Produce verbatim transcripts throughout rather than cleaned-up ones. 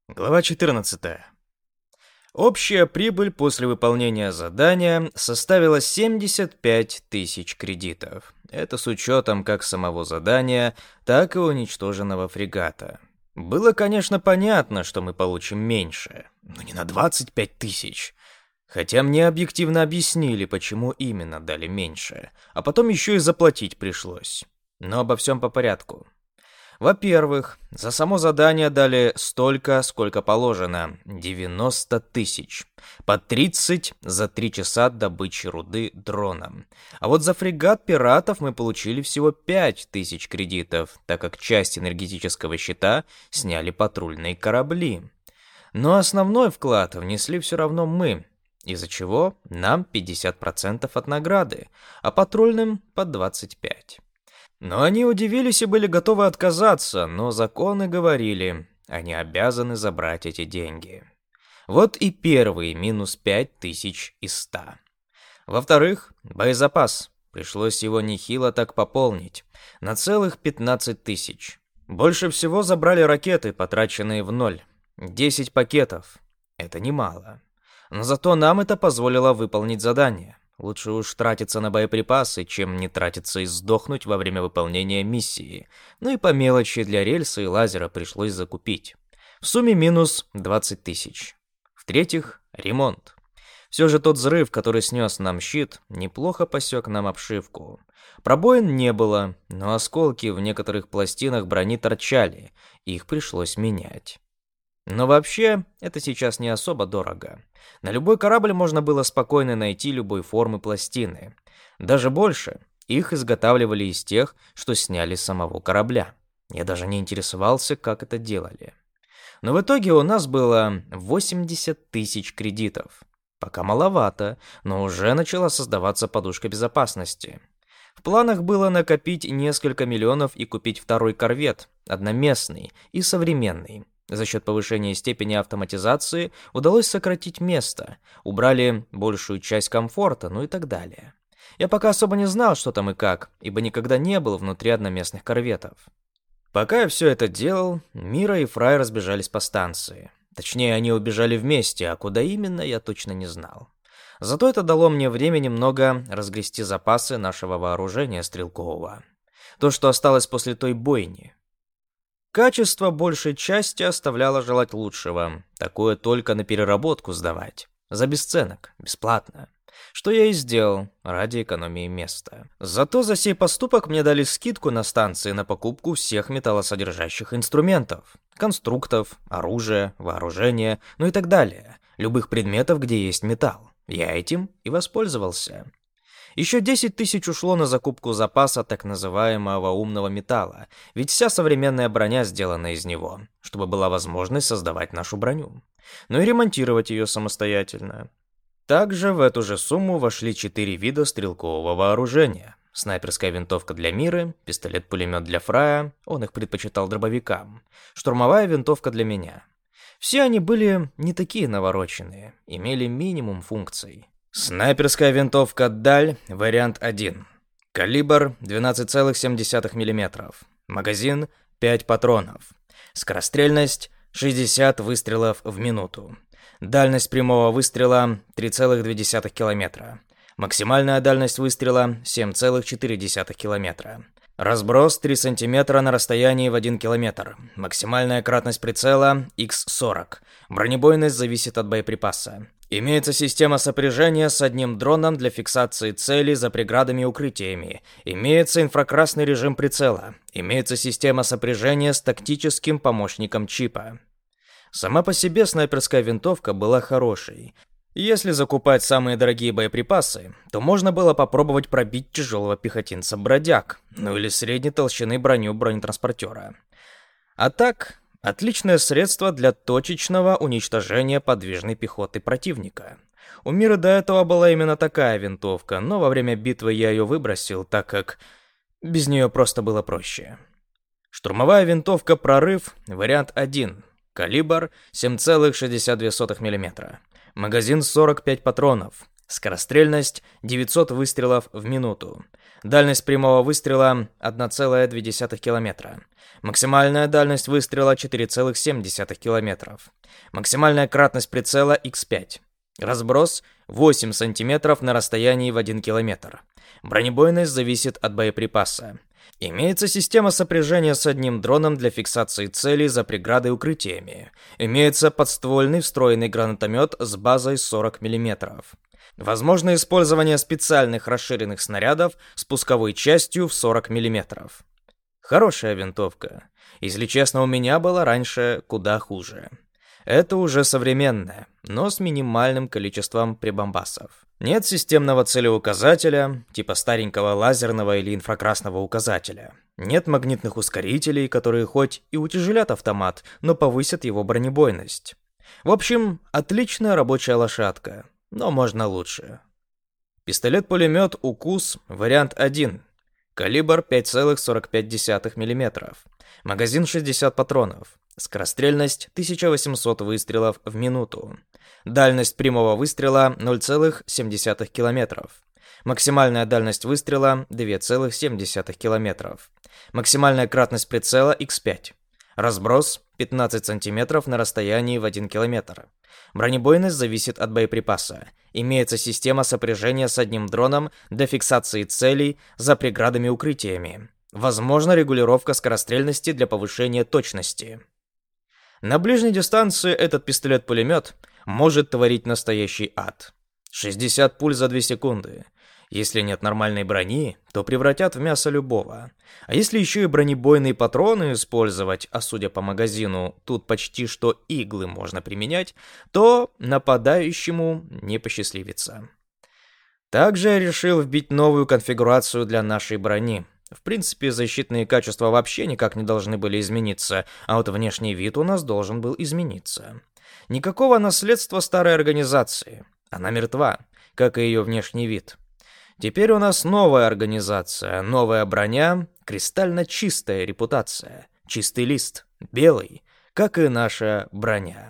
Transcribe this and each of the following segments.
Глава четырнадцатая. Общая прибыль после выполнения задания составила семьдесят пять тысяч кредитов. Это с учетом как самого задания, так и уничтоженного фрегата. Было, конечно, понятно, что мы получим меньше, но не на двадцать пять тысяч. Хотя мне объективно объяснили, почему именно дали меньше, а потом еще и заплатить пришлось. Но обо всем по порядку. Во-первых, за само задание дали столько, сколько положено – девяносто тысяч. По тридцать за три часа добычи руды дроном. А вот за фрегат пиратов мы получили всего пять тысяч кредитов, так как часть энергетического щита сняли патрульные корабли. Но основной вклад внесли все равно мы, из-за чего нам пятьдесят процентов от награды, а патрульным по двадцать пять процентов. Но они удивились и были готовы отказаться, но законы говорили, они обязаны забрать эти деньги. Вот и первый минус пять тысяч из ста. Во-вторых, боезапас. Пришлось его нехило так пополнить, на целых пятнадцать тысяч. Больше всего забрали ракеты, потраченные в ноль. десять пакетов. Это немало. Но зато нам это позволило выполнить задание. Лучше уж тратиться на боеприпасы, чем не тратиться и сдохнуть во время выполнения миссии. Ну и по мелочи для рельса и лазера пришлось закупить. В сумме минус двадцать тысяч. В-третьих, ремонт. Все же тот взрыв, который снес нам щит, неплохо посек нам обшивку. Пробоин не было, но осколки в некоторых пластинах брони торчали, их пришлось менять. Но вообще, это сейчас не особо дорого. На любой корабль можно было спокойно найти любой формы пластины. Даже больше, их изготавливали из тех, что сняли с самого корабля. Я даже не интересовался, как это делали. Но в итоге у нас было восемьдесят тысяч кредитов. Пока маловато, но уже начала создаваться подушка безопасности. В планах было накопить несколько миллионов и купить второй корвет, одноместный и современный. За счет повышения степени автоматизации удалось сократить место, убрали большую часть комфорта, ну и так далее. Я пока особо не знал, что там и как, ибо никогда не был внутри одноместных корветов. Пока я все это делал, Мира и Фрай разбежались по станции. Точнее, они убежали вместе, а куда именно, я точно не знал. Зато это дало мне время немного разгрести запасы нашего вооружения стрелкового. То, что осталось после той бойни. Качество большей части оставляло желать лучшего. Такое только на переработку сдавать. За бесценок, бесплатно. Что я и сделал, ради экономии места. Зато за сей поступок мне дали скидку на станции на покупку всех металлосодержащих инструментов. Конструктов, оружия, вооружения, ну и так далее. Любых предметов, где есть металл. Я этим и воспользовался. Еще десять тысяч ушло на закупку запаса так называемого умного металла, ведь вся современная броня сделана из него, чтобы была возможность создавать нашу броню, но и ремонтировать ее самостоятельно. Также в эту же сумму вошли четыре вида стрелкового вооружения. Снайперская винтовка для Миры, пистолет-пулемет для Фрая, он их предпочитал дробовикам, штурмовая винтовка для меня. Все они были не такие навороченные, имели минимум функций. Снайперская винтовка «Даль», вариант один. Калибр двенадцать целых семь десятых мм. Магазин пять патронов. Скорострельность шестьдесят выстрелов в минуту. Дальность прямого выстрела три целых две десятых километра. Максимальная дальность выстрела семь целых четыре десятых километра. Разброс три сантиметра на расстоянии в один километр. Максимальная кратность прицела икс сорок. Бронебойность зависит от боеприпаса. Имеется система сопряжения с одним дроном для фиксации цели за преградами и укрытиями. Имеется инфракрасный режим прицела. Имеется система сопряжения с тактическим помощником чипа. Сама по себе снайперская винтовка была хорошей. Если закупать самые дорогие боеприпасы, то можно было попробовать пробить тяжелого пехотинца-бродяг, ну или средней толщины броню бронетранспортера. А так, отличное средство для точечного уничтожения подвижной пехоты противника. У Мира до этого была именно такая винтовка, но во время битвы я ее выбросил, так как без нее просто было проще. Штурмовая винтовка «Прорыв», вариант один. Калибр семь целых шестьдесят две сотых мм. Магазин сорок пять патронов. Скорострельность девятьсот выстрелов в минуту. Дальность прямого выстрела одна целая две десятых километра. Максимальная дальность выстрела четыре целых семь десятых километров. Максимальная кратность прицела икс пять. Разброс восемь сантиметров на расстоянии в один километр. Бронебойность зависит от боеприпаса. Имеется система сопряжения с одним дроном для фиксации целей за преградой и укрытиями. Имеется подствольный встроенный гранатомет с базой сорок миллиметров. Возможно использование специальных расширенных снарядов с пусковой частью в сорок миллиметров. Хорошая винтовка. Если честно, у меня была раньше куда хуже. Это уже современная, но с минимальным количеством прибамбасов. Нет системного целеуказателя, типа старенького лазерного или инфракрасного указателя. Нет магнитных ускорителей, которые хоть и утяжелят автомат, но повысят его бронебойность. В общем, отличная рабочая лошадка, но можно лучше. Пистолет-пулемет «Укус» вариант один. Калибр пять целых сорок пять десятых миллиметра. Магазин шестьдесят патронов. Скорострельность тысяча восемьсот выстрелов в минуту. Дальность прямого выстрела ноль целых семь десятых километров. Максимальная дальность выстрела две целых семь десятых километров. Максимальная кратность прицела икс пять. Разброс пятнадцать сантиметров на расстоянии в один километр. Бронебойность зависит от боеприпаса. Имеется система сопряжения с одним дроном для фиксации целей за преградами и укрытиями. Возможна регулировка скорострельности для повышения точности. На ближней дистанции этот пистолет-пулемет может творить настоящий ад. шестьдесят пуль за две секунды. Если нет нормальной брони, то превратят в мясо любого. А если еще и бронебойные патроны использовать, а судя по магазину, тут почти что иглы можно применять, то нападающему не посчастливится. Также я решил вбить новую конфигурацию для нашей брони. В принципе, защитные качества вообще никак не должны были измениться, а вот внешний вид у нас должен был измениться. Никакого наследства старой организации. Она мертва, как и ее внешний вид. Теперь у нас новая организация, новая броня, кристально чистая репутация, чистый лист, белый, как и наша броня.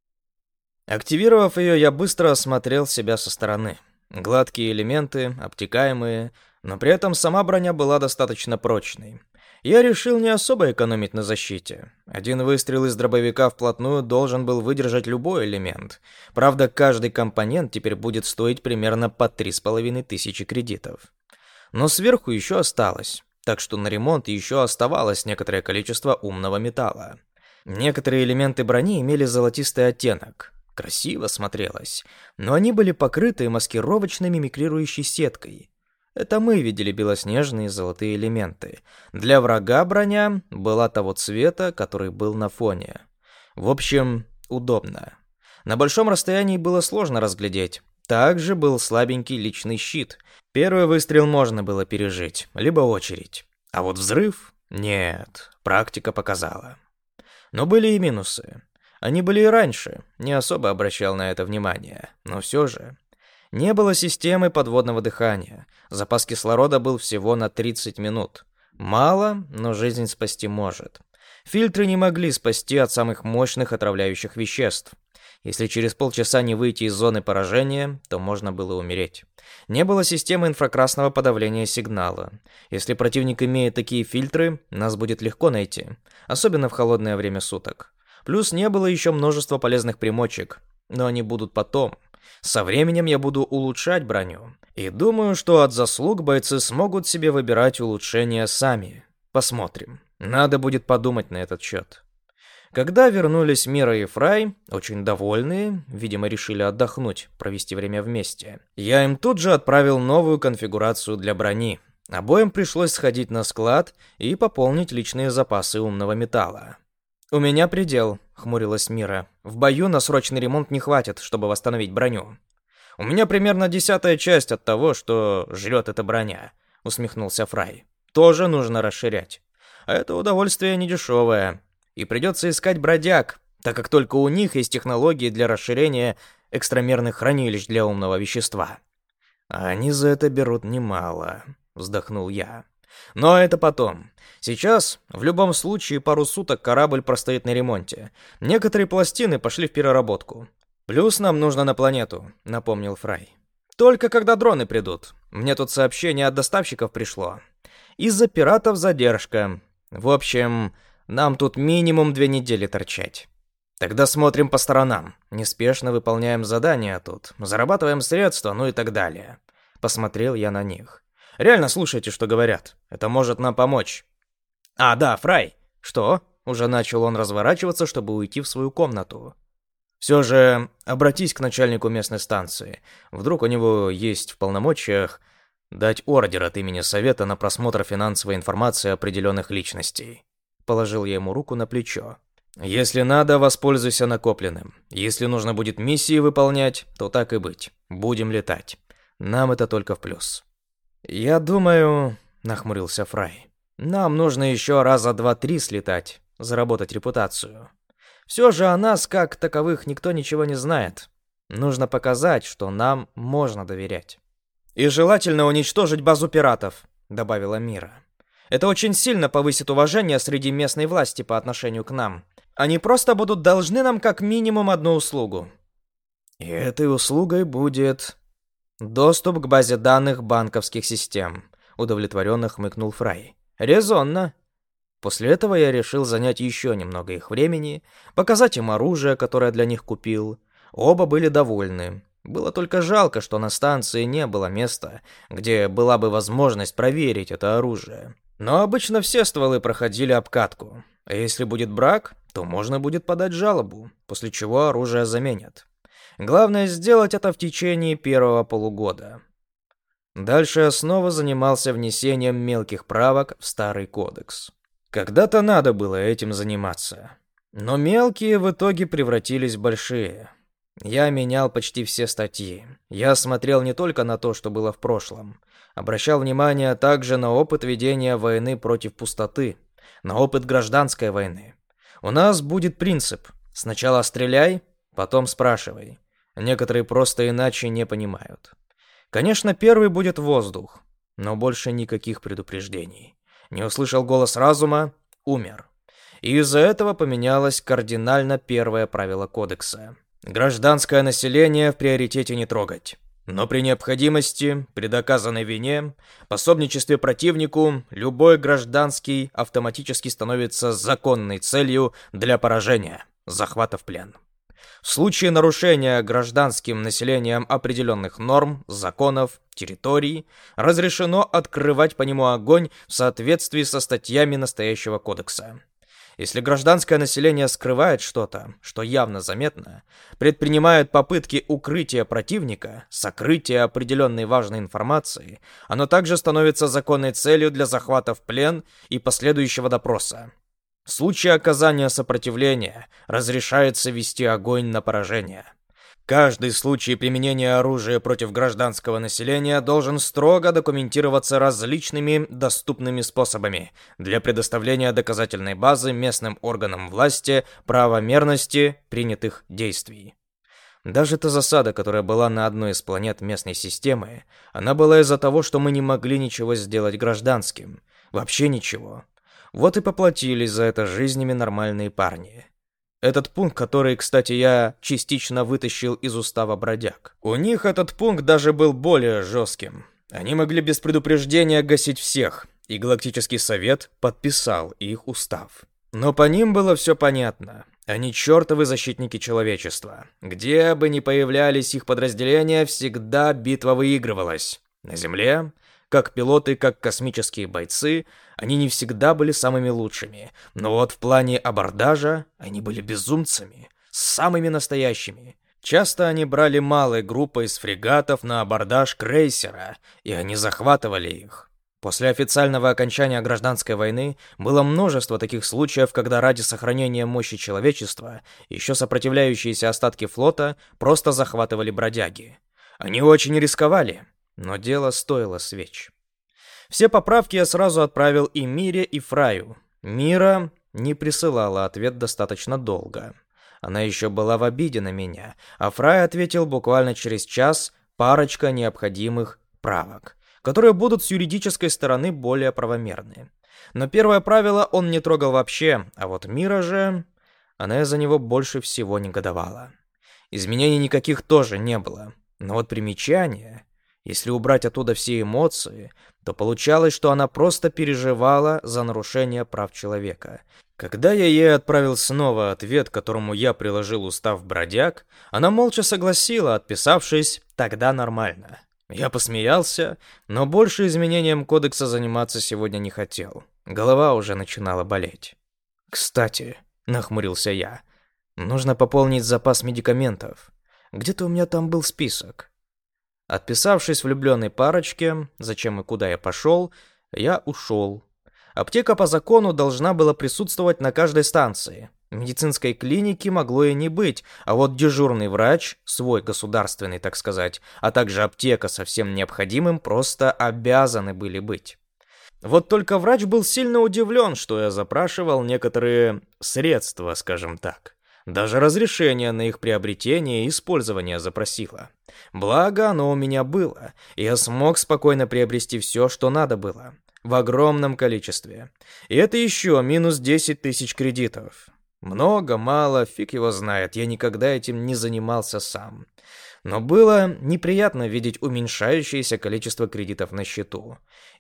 Активировав ее, я быстро осмотрел себя со стороны. Гладкие элементы, обтекаемые, но при этом сама броня была достаточно прочной. Я решил не особо экономить на защите. Один выстрел из дробовика вплотную должен был выдержать любой элемент. Правда, каждый компонент теперь будет стоить примерно по три с половиной тысячи кредитов. Но сверху еще осталось, так что на ремонт еще оставалось некоторое количество умного металла. Некоторые элементы брони имели золотистый оттенок. Красиво смотрелось, но они были покрыты маскировочной мимикрирующей сеткой. Это мы видели белоснежные золотые элементы. Для врага броня была того цвета, который был на фоне. В общем, удобно. На большом расстоянии было сложно разглядеть. Также был слабенький личный щит. Первый выстрел можно было пережить, либо очередь. А вот взрыв? Нет, практика показала. Но были и минусы. Они были и раньше, не особо обращал на это внимание, но все же. Не было системы подводного дыхания. Запас кислорода был всего на тридцать минут. Мало, но жизнь спасти может. Фильтры не могли спасти от самых мощных отравляющих веществ. Если через полчаса не выйти из зоны поражения, то можно было умереть. Не было системы инфракрасного подавления сигнала. Если противник имеет такие фильтры, нас будет легко найти, особенно в холодное время суток. Плюс не было еще множества полезных примочек, но они будут потом. Со временем я буду улучшать броню. И думаю, что от заслуг бойцы смогут себе выбирать улучшения сами. Посмотрим. Надо будет подумать на этот счет. Когда вернулись Мира и Фрай, очень довольные, видимо, решили отдохнуть, провести время вместе, я им тут же отправил новую конфигурацию для брони. Обоим пришлось сходить на склад и пополнить личные запасы умного металла. «У меня предел», — хмурилась Мира. «В бою на срочный ремонт не хватит, чтобы восстановить броню». «У меня примерно десятая часть от того, что жрет эта броня», — усмехнулся Фрай. «Тоже нужно расширять. А это удовольствие недешевое. И придется искать бродяг, так как только у них есть технологии для расширения экстрамерных хранилищ для умного вещества». «А они за это берут немало», — вздохнул я. «Но это потом. Сейчас, в любом случае, пару суток корабль простоит на ремонте. Некоторые пластины пошли в переработку. Плюс нам нужно на планету», — напомнил Фрай. Только когда дроны придут. Мне тут сообщение от доставщиков пришло. Из-за пиратов задержка. В общем, нам тут минимум две недели торчать. Тогда смотрим по сторонам. Неспешно выполняем задания тут. Зарабатываем средства, ну и так далее. Посмотрел я на них. Реально слушайте, что говорят. Это может нам помочь. А, да, Фрай. Что? Уже начал он разворачиваться, чтобы уйти в свою комнату. Все же обратись к начальнику местной станции. Вдруг у него есть в полномочиях дать ордер от имени Совета на просмотр финансовой информации определенных личностей. Положил я ему руку на плечо. Если надо, воспользуйся накопленным. Если нужно будет миссии выполнять, то так и быть. Будем летать. Нам это только в плюс. Я думаю, нахмурился Фрай, нам нужно еще раза два-три слетать, заработать репутацию. Все же о нас, как таковых, никто ничего не знает. Нужно показать, что нам можно доверять. И желательно уничтожить базу пиратов, добавила Мира. Это очень сильно повысит уважение среди местной власти по отношению к нам. Они просто будут должны нам как минимум одну услугу. И этой услугой будет доступ к базе данных банковских систем, удовлетворенно хмыкнул Фрай. Резонно. После этого я решил занять еще немного их времени, показать им оружие, которое для них купил. Оба были довольны. Было только жалко, что на станции не было места, где была бы возможность проверить это оружие. Но обычно все стволы проходили обкатку. А если будет брак, то можно будет подать жалобу, после чего оружие заменят. Главное сделать это в течение первого полугода. Дальше я снова занимался внесением мелких правок в старый кодекс. Когда-то надо было этим заниматься. Но мелкие в итоге превратились в большие. Я менял почти все статьи. Я смотрел не только на то, что было в прошлом. Обращал внимание также на опыт ведения войны против пустоты, на опыт гражданской войны. У нас будет принцип: сначала стреляй, потом спрашивай. Некоторые просто иначе не понимают. Конечно, первый будет воздух, но больше никаких предупреждений. Не услышал голос разума — умер. И из-за этого поменялось кардинально первое правило кодекса. Гражданское население в приоритете не трогать. Но при необходимости, при доказанной вине, пособничестве противнику, любой гражданский автоматически становится законной целью для поражения, захвата в плен. В случае нарушения гражданским населением определенных норм, законов, территорий, разрешено открывать по нему огонь в соответствии со статьями настоящего кодекса. Если гражданское население скрывает что-то, что явно заметно, предпринимает попытки укрытия противника, сокрытия определенной важной информации, оно также становится законной целью для захвата в плен и последующего допроса. В случае оказания сопротивления разрешается вести огонь на поражение. Каждый случай применения оружия против гражданского населения должен строго документироваться различными доступными способами для предоставления доказательной базы местным органам власти правомерности принятых действий. Даже та засада, которая была на одной из планет местной системы, она была из-за того, что мы не могли ничего сделать гражданским. Вообще ничего. Вот и поплатились за это жизнями нормальные парни. Этот пункт, который, кстати, я частично вытащил из устава бродяг. У них этот пункт даже был более жестким. Они могли без предупреждения гасить всех, и Галактический Совет подписал их устав. Но по ним было все понятно. Они чертовы защитники человечества. Где бы ни появлялись их подразделения, всегда битва выигрывалась. На Земле, как пилоты, как космические бойцы, они не всегда были самыми лучшими. Но вот в плане абордажа они были безумцами, самыми настоящими. Часто они брали малой группой из фрегатов на абордаж крейсера, и они захватывали их. После официального окончания гражданской войны было множество таких случаев, когда ради сохранения мощи человечества еще сопротивляющиеся остатки флота просто захватывали бродяги. Они очень рисковали, но дело стоило свеч. Все поправки я сразу отправил и Мире, и Фраю. Мира не присылала ответ достаточно долго. Она еще была в обиде на меня, а Фрай ответил буквально через час парочка необходимых правок, которые будут с юридической стороны более правомерны. Но первое правило он не трогал вообще, а вот Мира же... Она из-за него больше всего негодовала. Изменений никаких тоже не было. Но вот примечания... Если убрать оттуда все эмоции, то получалось, что она просто переживала за нарушение прав человека. Когда я ей отправил снова ответ, к которому я приложил устав бродяг, она молча согласила, отписавшись «тогда нормально». Я посмеялся, но больше изменением кодекса заниматься сегодня не хотел. Голова уже начинала болеть. «Кстати», — нахмурился я, — «нужно пополнить запас медикаментов. Где-то у меня там был список». Отписавшись влюбленной парочке, зачем и куда я пошел, я ушел. Аптека по закону должна была присутствовать на каждой станции. Медицинской клиники могло и не быть, а вот дежурный врач, свой государственный, так сказать, а также аптека со всем необходимым просто обязаны были быть. Вот только врач был сильно удивлен, что я запрашивал некоторые средства, скажем так. Даже разрешение на их приобретение и использование запросила. Благо, оно у меня было, и я смог спокойно приобрести все, что надо было. В огромном количестве. И это еще минус десять тысяч кредитов. Много, мало, фиг его знает, я никогда этим не занимался сам. Но было неприятно видеть уменьшающееся количество кредитов на счету.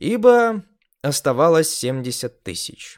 Ибо оставалось семьдесят тысяч.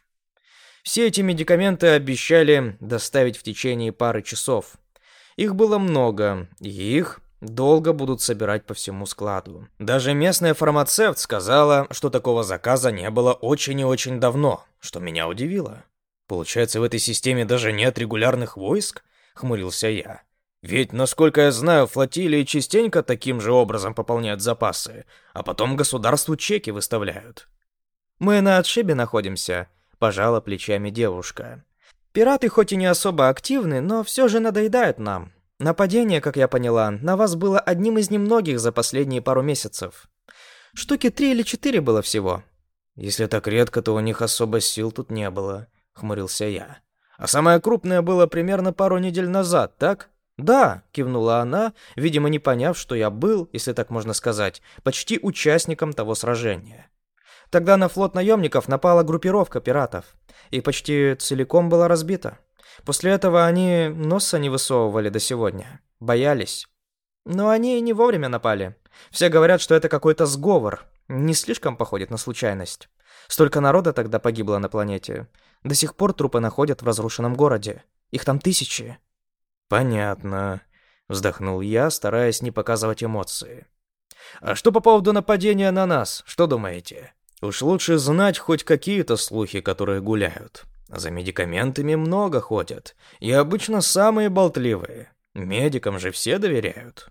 Все эти медикаменты обещали доставить в течение пары часов. Их было много, и их долго будут собирать по всему складу. Даже местная фармацевт сказала, что такого заказа не было очень и очень давно, что меня удивило. «Получается, в этой системе даже нет регулярных войск?» — хмурился я. «Ведь, насколько я знаю, флотилии частенько таким же образом пополняют запасы, а потом государству чеки выставляют». «Мы на отшибе находимся», — пожала плечами девушка. «Пираты хоть и не особо активны, но все же надоедают нам. Нападение, как я поняла, на вас было одним из немногих за последние пару месяцев. Штуки три или четыре было всего». «Если так редко, то у них особо сил тут не было», — хмурился я. «А самое крупное было примерно пару недель назад, так?» «Да», — кивнула она, видимо, не поняв, что я был, если так можно сказать, почти участником того сражения. Тогда на флот наемников напала группировка пиратов, и почти целиком была разбита. После этого они носа не высовывали до сегодня, боялись. Но они не вовремя напали. Все говорят, что это какой-то сговор, не слишком походит на случайность. Столько народа тогда погибло на планете. До сих пор трупы находят в разрушенном городе. Их там тысячи. «Понятно», — вздохнул я, стараясь не показывать эмоции. «А что по поводу нападения на нас? Что думаете? Уж лучше знать хоть какие-то слухи, которые гуляют. За медикаментами много ходят, и обычно самые болтливые. Медикам же все доверяют».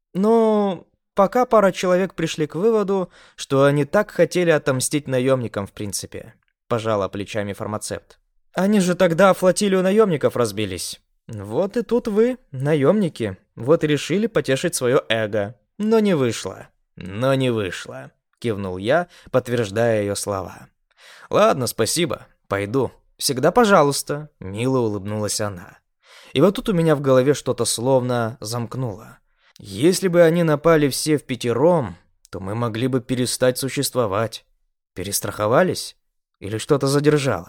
«Ну, пока пара человек пришли к выводу, что они так хотели отомстить наемникам в принципе», — пожала плечами фармацевт. «Они же тогда флотилию наемников разбились. Вот и тут вы, наемники, вот и решили потешить свое эго. Но не вышло». «Но не вышло», — кивнул я, подтверждая ее слова. «Ладно, спасибо, пойду». «Всегда пожалуйста», — мило улыбнулась она. И вот тут у меня в голове что-то словно замкнуло. Если бы они напали все впятером, то мы могли бы перестать существовать. Перестраховались? Или что-то задержало?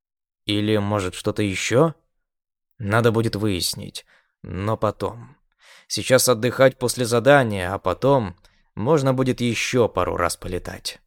Или, может, что-то еще? Надо будет выяснить, но потом. Сейчас отдыхать после задания, а потом можно будет еще пару раз полетать.